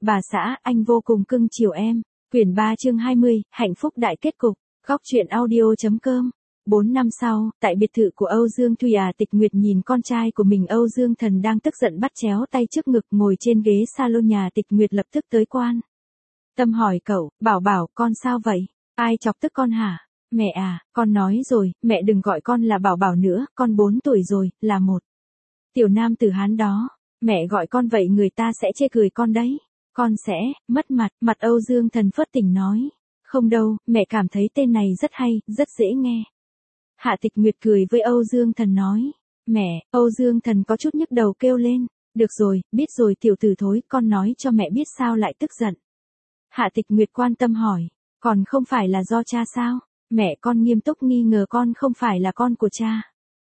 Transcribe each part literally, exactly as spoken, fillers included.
Bà xã, anh vô cùng cưng chiều em. Quyển ba chương hai mươi, hạnh phúc đại kết cục. Góc truyện audio.com. Bốn năm sau, tại biệt thự của Âu Dương Thùy à, Tịch Nguyệt nhìn con trai của mình Âu Dương Thần đang tức giận bắt chéo tay trước ngực ngồi trên ghế salon nhà. Tịch Nguyệt lập tức tới quan tâm hỏi cậu, bảo bảo, con sao vậy? Ai chọc tức con hả? Mẹ à, con nói rồi, mẹ đừng gọi con là bảo bảo nữa, con bốn tuổi rồi, là một tiểu nam tử Hán đó. Mẹ gọi con vậy người ta sẽ chê cười con đấy. Con sẽ mất mặt. Mặt Âu Dương Thần phớt tỉnh nói. Không đâu, mẹ cảm thấy tên này rất hay, rất dễ nghe. Hạ Tịch Nguyệt cười với Âu Dương Thần nói. Mẹ, Âu Dương Thần có chút nhức đầu kêu lên. Được rồi, biết rồi tiểu tử thối, con nói cho mẹ biết sao lại tức giận. Hạ Tịch Nguyệt quan tâm hỏi. Còn không phải là do cha sao? Mẹ con nghiêm túc nghi ngờ con không phải là con của cha.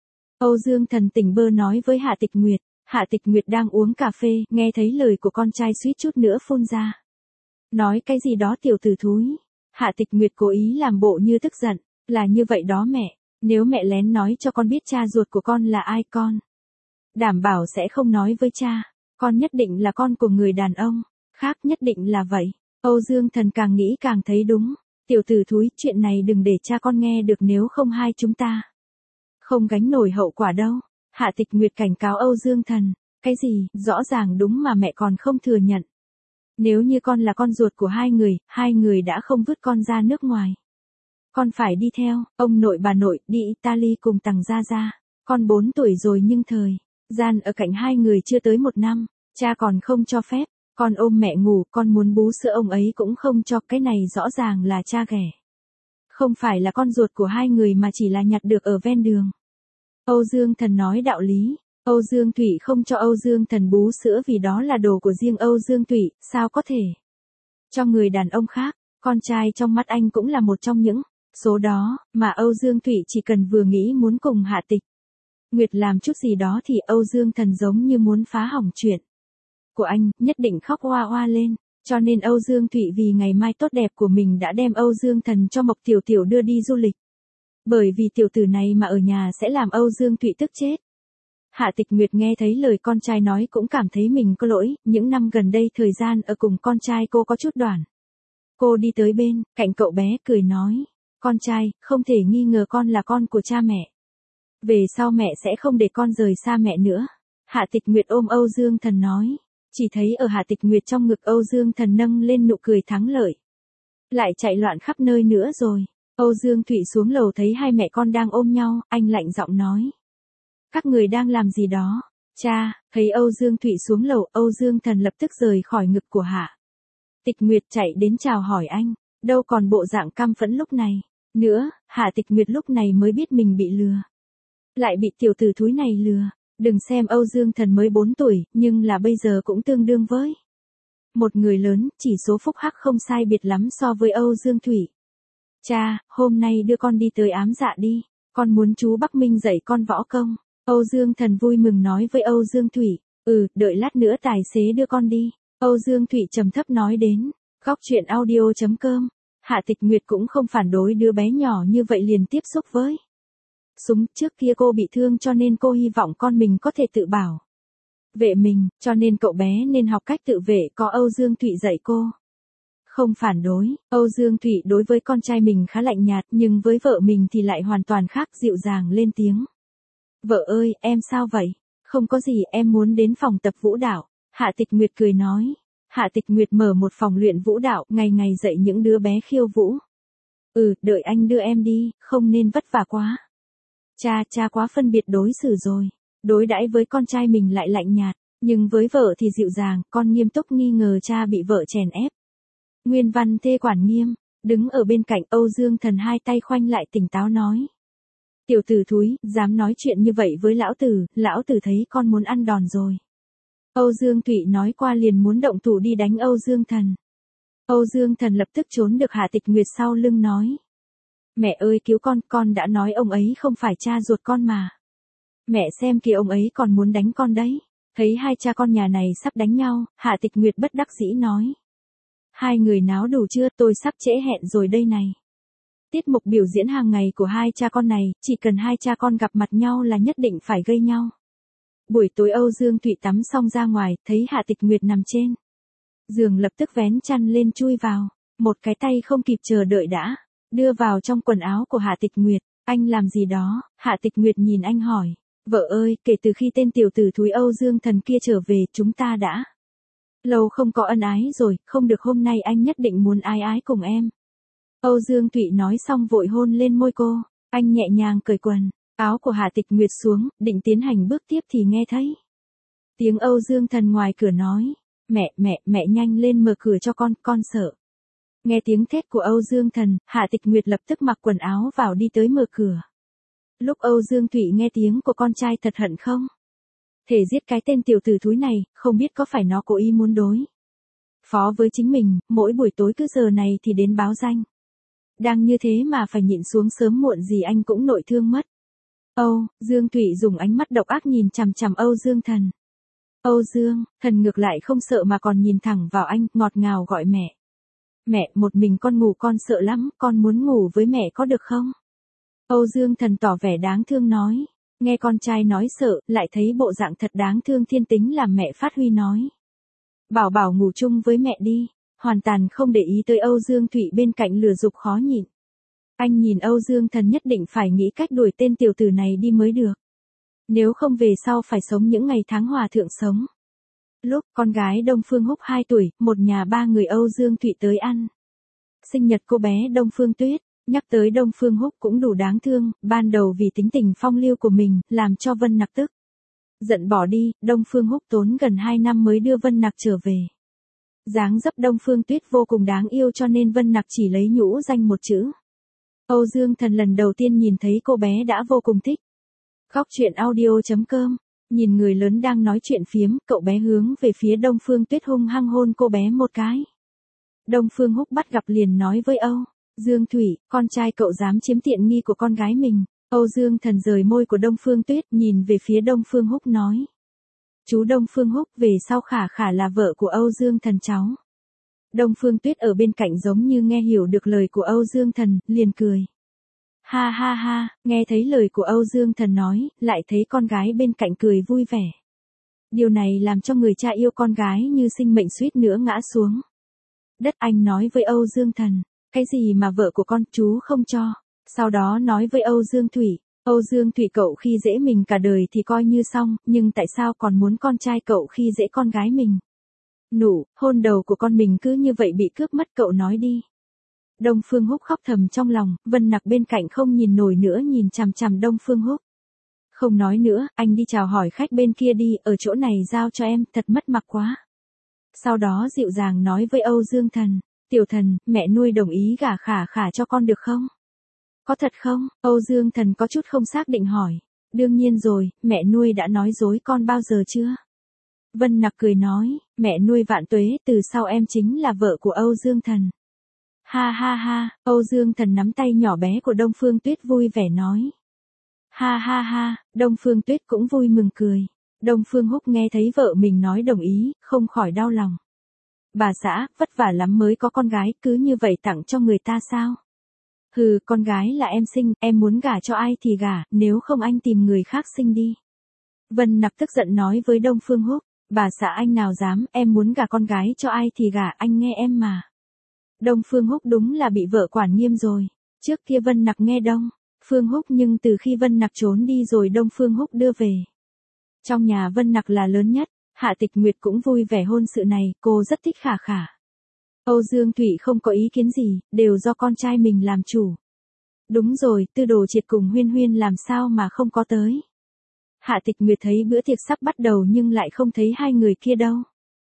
Âu Dương Thần tỉnh bơ nói với Hạ Tịch Nguyệt. Hạ Tịch Nguyệt đang uống cà phê, nghe thấy lời của con trai suýt chút nữa phun ra. Nói cái gì đó tiểu tử thúi. Hạ Tịch Nguyệt cố ý làm bộ như tức giận. Là như vậy đó mẹ. Nếu mẹ lén nói cho con biết cha ruột của con là ai con đảm bảo sẽ không nói với cha. Con nhất định là con của người đàn ông khác, nhất định là vậy. Âu Dương Thần càng nghĩ càng thấy đúng. Tiểu tử thúi, chuyện này đừng để cha con nghe được, nếu không hai chúng ta không gánh nổi hậu quả đâu. Hạ Tịch Nguyệt cảnh cáo Âu Dương Thần. Cái gì, rõ ràng đúng mà mẹ còn không thừa nhận. Nếu như con là con ruột của hai người, hai người đã không vứt con ra nước ngoài. Con phải đi theo, ông nội bà nội, đi Italy cùng Tằng Gia Gia. Con bốn tuổi rồi nhưng thời gian ở cạnh hai người chưa tới một năm, cha còn không cho phép. Con ôm mẹ ngủ, con muốn bú sữa ông ấy cũng không cho, cái này rõ ràng là cha ghẻ. Không phải là con ruột của hai người mà chỉ là nhặt được ở ven đường. Âu Dương Thần nói đạo lý. Âu Dương Thụy không cho Âu Dương Thần bú sữa vì đó là đồ của riêng Âu Dương Thụy, sao có thể cho người đàn ông khác. Con trai trong mắt anh cũng là một trong những số đó, mà Âu Dương Thụy chỉ cần vừa nghĩ muốn cùng Hạ Tịch Nguyệt làm chút gì đó thì Âu Dương Thần giống như muốn phá hỏng chuyện của anh, nhất định khóc oa oa lên. Cho nên Âu Dương Thụy vì ngày mai tốt đẹp của mình đã đem Âu Dương Thần cho Mộc Tiểu Tiểu đưa đi du lịch. Bởi vì tiểu tử này mà ở nhà sẽ làm Âu Dương Thụy tức chết. Hạ Tịch Nguyệt nghe thấy lời con trai nói cũng cảm thấy mình có lỗi, những năm gần đây thời gian ở cùng con trai cô có chút đoạn. Cô đi tới bên cạnh cậu bé cười nói. Con trai, không thể nghi ngờ con là con của cha mẹ. Về sau mẹ sẽ không để con rời xa mẹ nữa. Hạ Tịch Nguyệt ôm Âu Dương Thần nói. Chỉ thấy ở Hạ Tịch Nguyệt trong ngực Âu Dương Thần nâng lên nụ cười thắng lợi. Lại chạy loạn khắp nơi nữa rồi. Âu Dương Thụy xuống lầu thấy hai mẹ con đang ôm nhau, anh lạnh giọng nói. Các người đang làm gì đó? Cha, thấy Âu Dương Thụy xuống lầu, Âu Dương Thần lập tức rời khỏi ngực của Hạ Tịch Nguyệt chạy đến chào hỏi anh. Đâu còn bộ dạng căm phẫn lúc này nữa. Hạ Tịch Nguyệt lúc này mới biết mình bị lừa. Lại bị tiểu tử thúi này lừa. Đừng xem Âu Dương Thần mới bốn tuổi, nhưng là bây giờ cũng tương đương với một người lớn, chỉ số phúc hắc không sai biệt lắm so với Âu Dương Thụy. Cha, hôm nay đưa con đi tới ám dạ đi. Con muốn chú Bắc Minh dạy con võ công. Âu Dương Thần vui mừng nói với Âu Dương Thụy. Ừ, đợi lát nữa tài xế đưa con đi. Âu Dương Thụy trầm thấp nói đến. Góc truyện audio.com. Hạ Tịch Nguyệt cũng không phản đối đứa bé nhỏ như vậy liền tiếp xúc với súng. Trước kia cô bị thương cho nên cô hy vọng con mình có thể tự bảo vệ mình, cho nên cậu bé nên học cách tự vệ, có Âu Dương Thụy dạy cô. Không phản đối. Âu Dương Thụy đối với con trai mình khá lạnh nhạt, nhưng với vợ mình thì lại hoàn toàn khác, dịu dàng lên tiếng. Vợ ơi, em sao vậy? Không có gì, em muốn đến phòng tập vũ đạo. Hạ Tịch Nguyệt cười nói. Hạ Tịch Nguyệt mở một phòng luyện vũ đạo, ngày ngày dạy những đứa bé khiêu vũ. Ừ, đợi anh đưa em đi, không nên vất vả quá. Cha, cha quá phân biệt đối xử rồi. Đối đãi với con trai mình lại lạnh nhạt, nhưng với vợ thì dịu dàng, con nghiêm túc nghi ngờ cha bị vợ chèn ép. Nguyên Văn Thê quản nghiêm, đứng ở bên cạnh Âu Dương Thần hai tay khoanh lại tỉnh táo nói. Tiểu tử thúi, dám nói chuyện như vậy với lão tử, lão tử thấy con muốn ăn đòn rồi. Âu Dương Thụy nói qua liền muốn động thủ đi đánh Âu Dương Thần. Âu Dương Thần lập tức trốn được Hạ Tịch Nguyệt sau lưng nói. Mẹ ơi cứu con, con đã nói ông ấy không phải cha ruột con mà. Mẹ xem kìa, ông ấy còn muốn đánh con đấy. Thấy hai cha con nhà này sắp đánh nhau, Hạ Tịch Nguyệt bất đắc dĩ nói. Hai người náo đủ chưa, tôi sắp trễ hẹn rồi đây này. Tiết mục biểu diễn hàng ngày của hai cha con này, chỉ cần hai cha con gặp mặt nhau là nhất định phải gây nhau. Buổi tối Âu Dương Thụy tắm xong ra ngoài, thấy Hạ Tịch Nguyệt nằm trên giường lập tức vén chăn lên chui vào, một cái tay không kịp chờ đợi đã đưa vào trong quần áo của Hạ Tịch Nguyệt. Anh làm gì đó? Hạ Tịch Nguyệt nhìn anh hỏi. Vợ ơi, kể từ khi tên tiểu tử thúi Âu Dương Thần kia trở về, chúng ta đã lâu không có ân ái rồi, không được, hôm nay anh nhất định muốn ái ái cùng em. Âu Dương Thụy nói xong vội hôn lên môi cô, anh nhẹ nhàng cởi quần áo của Hạ Tịch Nguyệt xuống, định tiến hành bước tiếp thì nghe thấy tiếng Âu Dương Thần ngoài cửa nói, mẹ, mẹ, mẹ nhanh lên mở cửa cho con, con sợ. Nghe tiếng thét của Âu Dương Thần, Hạ Tịch Nguyệt lập tức mặc quần áo vào đi tới mở cửa. Lúc Âu Dương Thụy nghe tiếng của con trai thật hận không thể giết cái tên tiểu tử thúi này, không biết có phải nó cố ý muốn đối phó với chính mình, mỗi buổi tối cứ giờ này thì đến báo danh. Đang như thế mà phải nhịn xuống sớm muộn gì anh cũng nội thương mất. Âu Dương Thụy dùng ánh mắt độc ác nhìn chằm chằm Âu Dương Thần. Âu Dương Thần ngược lại không sợ mà còn nhìn thẳng vào anh, ngọt ngào gọi mẹ. Mẹ, một mình con ngủ con sợ lắm, con muốn ngủ với mẹ có được không? Âu Dương Thần tỏ vẻ đáng thương nói. Nghe con trai nói sợ, lại thấy bộ dạng thật đáng thương thiên tính làm mẹ phát huy nói. Bảo bảo ngủ chung với mẹ đi, hoàn toàn không để ý tới Âu Dương Thụy bên cạnh lừa dục khó nhịn. Anh nhìn Âu Dương Thần nhất định phải nghĩ cách đuổi tên tiểu tử này đi mới được. Nếu không về sau phải sống những ngày tháng hòa thượng sống. Lúc con gái Đông Phương Húc hai tuổi, một nhà ba người Âu Dương Thụy tới ăn sinh nhật cô bé Đông Phương Tuyết. Nhắc tới Đông Phương Húc cũng đủ đáng thương, ban đầu vì tính tình phong lưu của mình, làm cho Vân Nặc tức giận bỏ đi, Đông Phương Húc tốn gần hai năm mới đưa Vân Nặc trở về. Dáng dấp Đông Phương Tuyết vô cùng đáng yêu cho nên Vân Nặc chỉ lấy nhũ danh một chữ. Âu Dương Thần lần đầu tiên nhìn thấy cô bé đã vô cùng thích. Góc truyện audio chấm com, nhìn người lớn đang nói chuyện phiếm, cậu bé hướng về phía Đông Phương Tuyết hung hăng hôn cô bé một cái. Đông Phương Húc bắt gặp liền nói với Âu Dương Thụy, con trai cậu dám chiếm tiện nghi của con gái mình. Âu Dương Thần rời môi của Đông Phương Tuyết nhìn về phía Đông Phương Húc nói. Chú Đông Phương Húc về sau Khả Khả là vợ của Âu Dương Thần cháu. Đông Phương Tuyết ở bên cạnh giống như nghe hiểu được lời của Âu Dương Thần, liền cười. Ha ha ha, nghe thấy lời của Âu Dương Thần nói, lại thấy con gái bên cạnh cười vui vẻ. Điều này làm cho người cha yêu con gái như sinh mệnh suýt nữa ngã xuống đất. Anh nói với Âu Dương Thần. Cái gì mà vợ của con chú không cho? Sau đó nói với Âu Dương Thụy. Âu Dương Thụy cậu khi dễ mình cả đời thì coi như xong, nhưng tại sao còn muốn con trai cậu khi dễ con gái mình? Nụ, hôn đầu của con mình cứ như vậy bị cướp mất, cậu nói đi. Đông Phương Húc khóc thầm trong lòng, Vân Nặc bên cạnh không nhìn nổi nữa nhìn chằm chằm Đông Phương Húc. Không nói nữa, anh đi chào hỏi khách bên kia đi, ở chỗ này giao cho em, thật mất mặt quá. Sau đó dịu dàng nói với Âu Dương Thần. Tiểu Thần, mẹ nuôi đồng ý gả Khả Khả cho con được không? Có thật không? Âu Dương Thần có chút không xác định hỏi. Đương nhiên rồi, mẹ nuôi đã nói dối con bao giờ chưa? Vân Nặc cười nói, mẹ nuôi vạn tuế, từ sau em chính là vợ của Âu Dương Thần. Ha ha ha, Âu Dương Thần nắm tay nhỏ bé của Đông Phương Tuyết vui vẻ nói. Ha ha ha, Đông Phương Tuyết cũng vui mừng cười. Đông Phương Húc nghe thấy vợ mình nói đồng ý, không khỏi đau lòng. Bà xã, vất vả lắm mới có con gái, cứ như vậy tặng cho người ta sao? Hừ, con gái là em sinh, em muốn gả cho ai thì gả, nếu không anh tìm người khác sinh đi. Vân Nặc tức giận nói với Đông Phương Húc, bà xã anh nào dám, em muốn gả con gái cho ai thì gả, anh nghe em mà. Đông Phương Húc đúng là bị vợ quản nghiêm rồi. Trước kia Vân Nặc nghe Đông Phương Húc, nhưng từ khi Vân Nặc trốn đi rồi Đông Phương Húc đưa về. Trong nhà Vân Nặc là lớn nhất. Hạ Tịch Nguyệt cũng vui vẻ hôn sự này, cô rất thích Khả Khả. Âu Dương Thụy không có ý kiến gì, đều do con trai mình làm chủ. Đúng rồi, Tư Đồ Triệt cùng Huyên Huyên làm sao mà không có tới. Hạ Tịch Nguyệt thấy bữa tiệc sắp bắt đầu nhưng lại không thấy hai người kia đâu.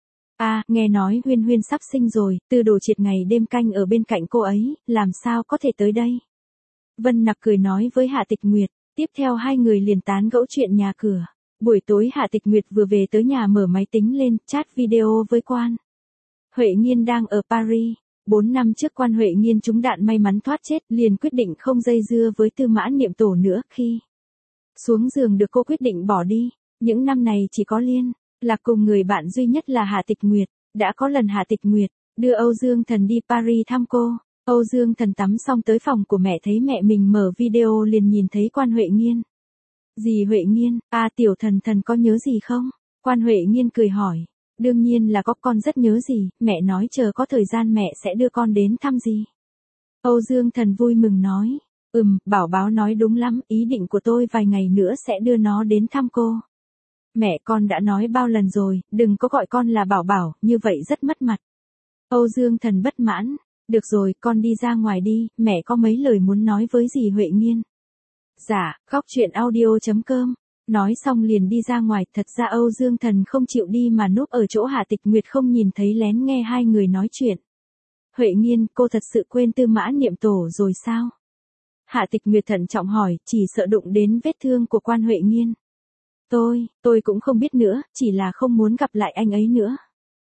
À, nghe nói Huyên Huyên sắp sinh rồi, Tư Đồ Triệt ngày đêm canh ở bên cạnh cô ấy, làm sao có thể tới đây. Vân Nặc cười nói với Hạ Tịch Nguyệt, tiếp theo hai người liền tán gẫu chuyện nhà cửa. Buổi tối Hạ Tịch Nguyệt vừa về tới nhà mở máy tính lên, chat video với Quan Huệ Nghiên đang ở Paris. Bốn năm trước Quan Huệ Nghiên trúng đạn may mắn thoát chết, liền quyết định không dây dưa với Tư Mã Niệm Tổ nữa. Khi xuống giường được cô quyết định bỏ đi. Những năm này chỉ có Liên Lạc cùng người bạn duy nhất là Hạ Tịch Nguyệt. Đã có lần Hạ Tịch Nguyệt đưa Âu Dương Thần đi Paris thăm cô. Âu Dương Thần tắm xong tới phòng của mẹ thấy mẹ mình mở video liền nhìn thấy Quan Huệ Nghiên. Dì Huệ Nghiên, à Tiểu Thần Thần có nhớ gì không? Quan Huệ Nghiên cười hỏi. Đương nhiên là có, con rất nhớ dì, mẹ nói chờ có thời gian mẹ sẽ đưa con đến thăm dì. Âu Dương Thần vui mừng nói. Ừm, Bảo Bảo nói đúng lắm, ý định của tôi vài ngày nữa sẽ đưa nó đến thăm cô. Mẹ con đã nói bao lần rồi, đừng có gọi con là Bảo Bảo, như vậy rất mất mặt. Âu Dương Thần bất mãn. Được rồi, con đi ra ngoài đi, mẹ có mấy lời muốn nói với dì Huệ Nghiên. Dạ, góc chuyện audio chấm com. Nói xong liền đi ra ngoài, thật ra Âu Dương Thần không chịu đi mà núp ở chỗ Hạ Tịch Nguyệt không nhìn thấy lén nghe hai người nói chuyện. Huệ Nghiên, cô thật sự quên Tư Mã Niệm Tổ rồi sao? Hạ Tịch Nguyệt thận trọng hỏi, chỉ sợ đụng đến vết thương của Quan Huệ Nghiên. Tôi, tôi cũng không biết nữa, chỉ là không muốn gặp lại anh ấy nữa.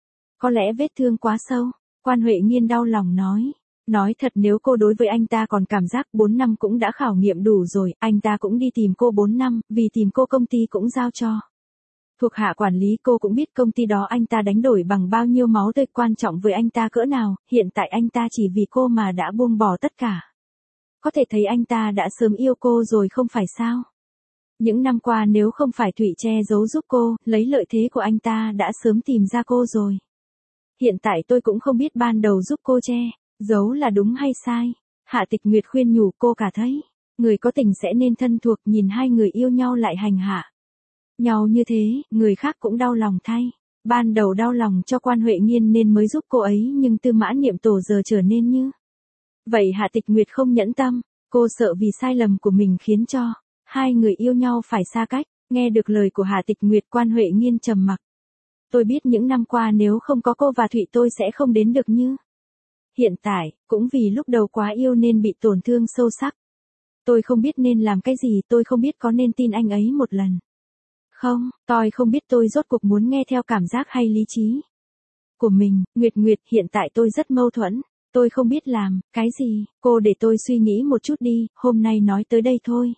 Có lẽ vết thương quá sâu, Quan Huệ Nghiên đau lòng nói. Nói thật nếu cô đối với anh ta còn cảm giác bốn năm cũng đã khảo nghiệm đủ rồi, anh ta cũng đi tìm cô bốn năm, vì tìm cô công ty cũng giao cho. Thuộc hạ quản lý cô cũng biết công ty đó anh ta đánh đổi bằng bao nhiêu máu tươi quan trọng với anh ta cỡ nào, hiện tại anh ta chỉ vì cô mà đã buông bỏ tất cả. Có thể thấy anh ta đã sớm yêu cô rồi không phải sao? Những năm qua nếu không phải Thụy che giấu giúp cô, lấy lợi thế của anh ta đã sớm tìm ra cô rồi. Hiện tại tôi cũng không biết ban đầu giúp cô che giấu là đúng hay sai. Hạ Tịch Nguyệt khuyên nhủ cô cả thấy. Người có tình sẽ nên thân thuộc, nhìn hai người yêu nhau lại hành hạ nhau như thế, người khác cũng đau lòng thay. Ban đầu đau lòng cho Quan Huệ Nghiên nên mới giúp cô ấy nhưng Tư Mã Niệm Tổ giờ trở nên như vậy Hạ Tịch Nguyệt không nhẫn tâm. Cô sợ vì sai lầm của mình khiến cho hai người yêu nhau phải xa cách. Nghe được lời của Hạ Tịch Nguyệt, Quan Huệ Nghiên trầm mặc. Tôi biết những năm qua nếu không có cô và Thụy tôi sẽ không đến được như hiện tại, cũng vì lúc đầu quá yêu nên bị tổn thương sâu sắc. Tôi không biết nên làm cái gì, tôi không biết có nên tin anh ấy một lần không, tôi không biết tôi rốt cuộc muốn nghe theo cảm giác hay lý trí của mình. Nguyệt Nguyệt, hiện tại tôi rất mâu thuẫn, tôi không biết làm cái gì, cô để tôi suy nghĩ một chút đi, hôm nay nói tới đây thôi.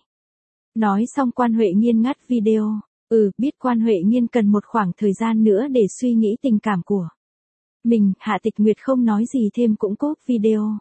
Nói xong Quan Huệ Nghiên ngắt video. Ừ, biết Quan Huệ Nghiên cần một khoảng thời gian nữa để suy nghĩ tình cảm của mình. Hạ Tịch Nguyệt không nói gì thêm cũng cúp video.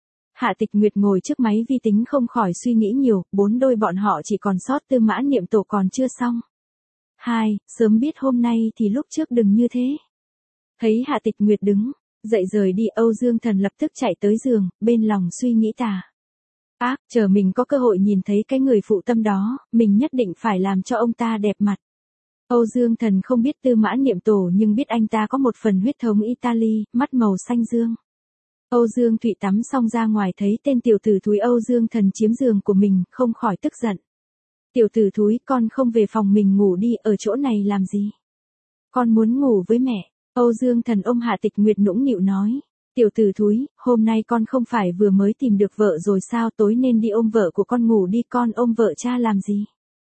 Hạ Tịch Nguyệt ngồi trước máy vi tính không khỏi suy nghĩ nhiều, bốn đôi bọn họ chỉ còn sót Tư Mã Niệm Tổ còn chưa xong. Hai, sớm biết hôm nay thì lúc trước đừng như thế. Thấy Hạ Tịch Nguyệt đứng dậy rời đi, Âu Dương Thần lập tức chạy tới giường, bên lòng suy nghĩ tà ác, chờ mình có cơ hội nhìn thấy cái người phụ tâm đó, mình nhất định phải làm cho ông ta đẹp mặt. Âu Dương Thần không biết Tư Mã Niệm Tổ nhưng biết anh ta có một phần huyết thống Italy, mắt màu xanh dương. Âu Dương Thụy tắm xong ra ngoài thấy tên tiểu tử thúi Âu Dương Thần chiếm giường của mình, không khỏi tức giận. Tiểu tử thúi, con không về phòng mình ngủ đi, ở chỗ này làm gì? Con muốn ngủ với mẹ. Âu Dương Thần ôm Hạ Tịch Nguyệt nũng nịu nói. Tiểu tử thúi, hôm nay con không phải vừa mới tìm được vợ rồi sao, tối nên đi ôm vợ của con ngủ đi, con ôm vợ cha làm gì?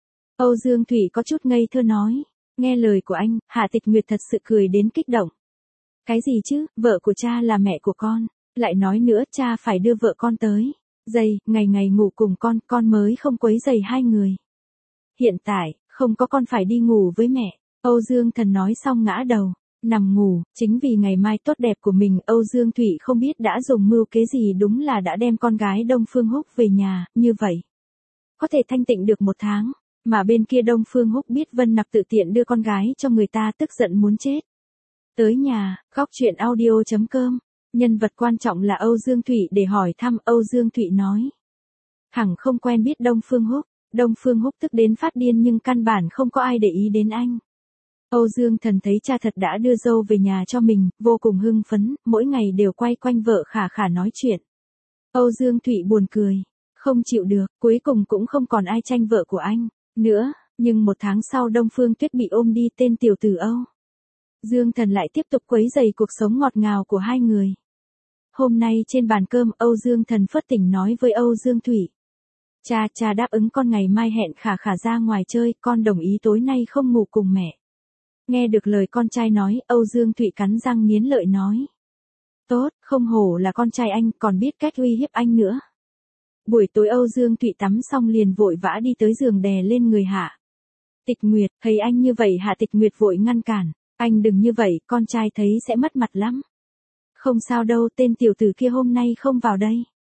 Âu Dương Thụy có chút ngây thơ nói. Nghe lời của anh, Hạ Tịch Nguyệt thật sự cười đến kích động. Cái gì chứ, vợ của cha là mẹ của con. Lại nói nữa, cha phải đưa vợ con tới dây, ngày ngày ngủ cùng con, con mới không quấy rầy hai người. Hiện tại, không có con phải đi ngủ với mẹ. Âu Dương Thần nói xong ngã đầu nằm ngủ. Chính vì ngày mai tốt đẹp của mình, Âu Dương Thụy không biết đã dùng mưu kế gì, đúng là đã đem con gái Đông Phương Húc về nhà, như vậy có thể thanh tịnh được một tháng. Mà bên kia Đông Phương Húc biết Vân Nặc tự tiện đưa con gái cho người ta, tức giận muốn chết. Tới nhà, góc chuyện audio chấm com. Nhân vật quan trọng là Âu Dương Thụy để hỏi thăm. Âu Dương Thụy nói. Hằng không quen biết Đông Phương Húc. Đông Phương Húc tức đến phát điên nhưng căn bản không có ai để ý đến anh. Âu Dương Thần thấy cha thật đã đưa dâu về nhà cho mình, vô cùng hưng phấn, mỗi ngày đều quay quanh vợ Khả Khả nói chuyện. Âu Dương Thụy buồn cười, không chịu được, cuối cùng cũng không còn ai tranh vợ của anh nữa, nhưng một tháng sau Đông Phương Tuyết bị ôm đi, tên tiểu tử Âu Dương Thần lại tiếp tục quấy rầy cuộc sống ngọt ngào của hai người. Hôm nay trên bàn cơm, Âu Dương Thần phớt tỉnh nói với Âu Dương Thụy. Cha, cha đáp ứng con ngày mai hẹn Khả Khả ra ngoài chơi, con đồng ý tối nay không ngủ cùng mẹ. Nghe được lời con trai nói, Âu Dương Thụy cắn răng nghiến lợi nói. Tốt, không hổ là con trai anh, còn biết cách uy hiếp anh nữa. Buổi tối Âu Dương Thụy tắm xong liền vội vã đi tới giường đè lên người Hạ Tịch Nguyệt. Thấy anh như vậy, Hạ Tịch Nguyệt vội ngăn cản. Anh đừng như vậy, con trai thấy sẽ mất mặt lắm. Không sao đâu, tên tiểu tử kia hôm nay không vào đây.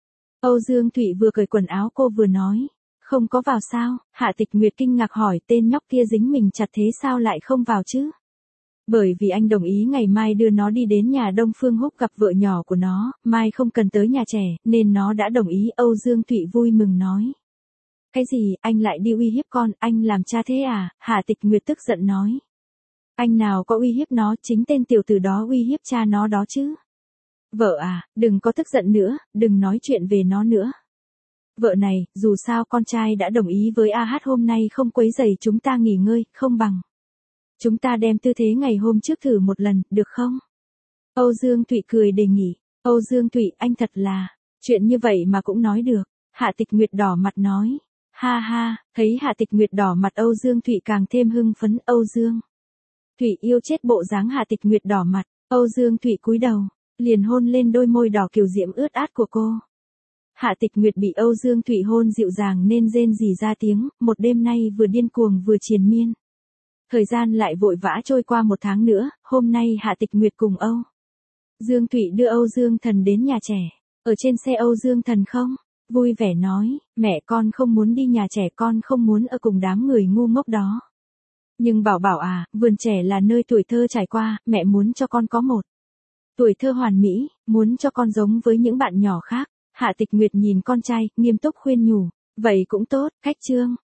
Âu Dương Thụy vừa cởi quần áo cô vừa nói. Không có vào sao? Hạ Tịch Nguyệt kinh ngạc hỏi, tên nhóc kia dính mình chặt thế sao lại không vào chứ? Bởi vì anh đồng ý ngày mai đưa nó đi đến nhà Đông Phương Húc gặp vợ nhỏ của nó, mai không cần tới nhà trẻ, nên nó đã đồng ý. Âu Dương Thụy vui mừng nói. Cái gì, anh lại đi uy hiếp con, anh làm cha thế à? Hạ Tịch Nguyệt tức giận nói. Anh nào có uy hiếp nó, chính tên tiểu tử đó uy hiếp cha nó đó chứ. Vợ à, đừng có tức giận nữa, đừng nói chuyện về nó nữa. Vợ này, dù sao con trai đã đồng ý với a hát hôm nay không quấy rầy chúng ta nghỉ ngơi, không bằng chúng ta đem tư thế ngày hôm trước thử một lần, được không? Âu Dương Thụy cười đề nghị. Âu Dương Thụy, anh thật là, chuyện như vậy mà cũng nói được. Hạ Tịch Nguyệt đỏ mặt nói. Ha ha, thấy Hạ Tịch Nguyệt đỏ mặt Âu Dương Thụy càng thêm hưng phấn. Âu Dương Thụy yêu chết bộ dáng Hạ Tịch Nguyệt đỏ mặt. Âu Dương Thụy cúi đầu, liền hôn lên đôi môi đỏ kiều diễm ướt át của cô. Hạ Tịch Nguyệt bị Âu Dương Thụy hôn dịu dàng nên rên rỉ ra tiếng, một đêm nay vừa điên cuồng vừa triền miên. Thời gian lại vội vã trôi qua một tháng nữa, hôm nay Hạ Tịch Nguyệt cùng Âu Dương Thụy đưa Âu Dương Thần đến nhà trẻ. Ở trên xe Âu Dương Thần không vui vẻ nói, mẹ con không muốn đi nhà trẻ, con không muốn ở cùng đám người ngu ngốc đó. Nhưng Bảo Bảo à, vườn trẻ là nơi tuổi thơ trải qua, mẹ muốn cho con có một tuổi thơ hoàn mỹ, muốn cho con giống với những bạn nhỏ khác. Hạ Tịch Nguyệt nhìn con trai, nghiêm túc khuyên nhủ, vậy cũng tốt, cách trương.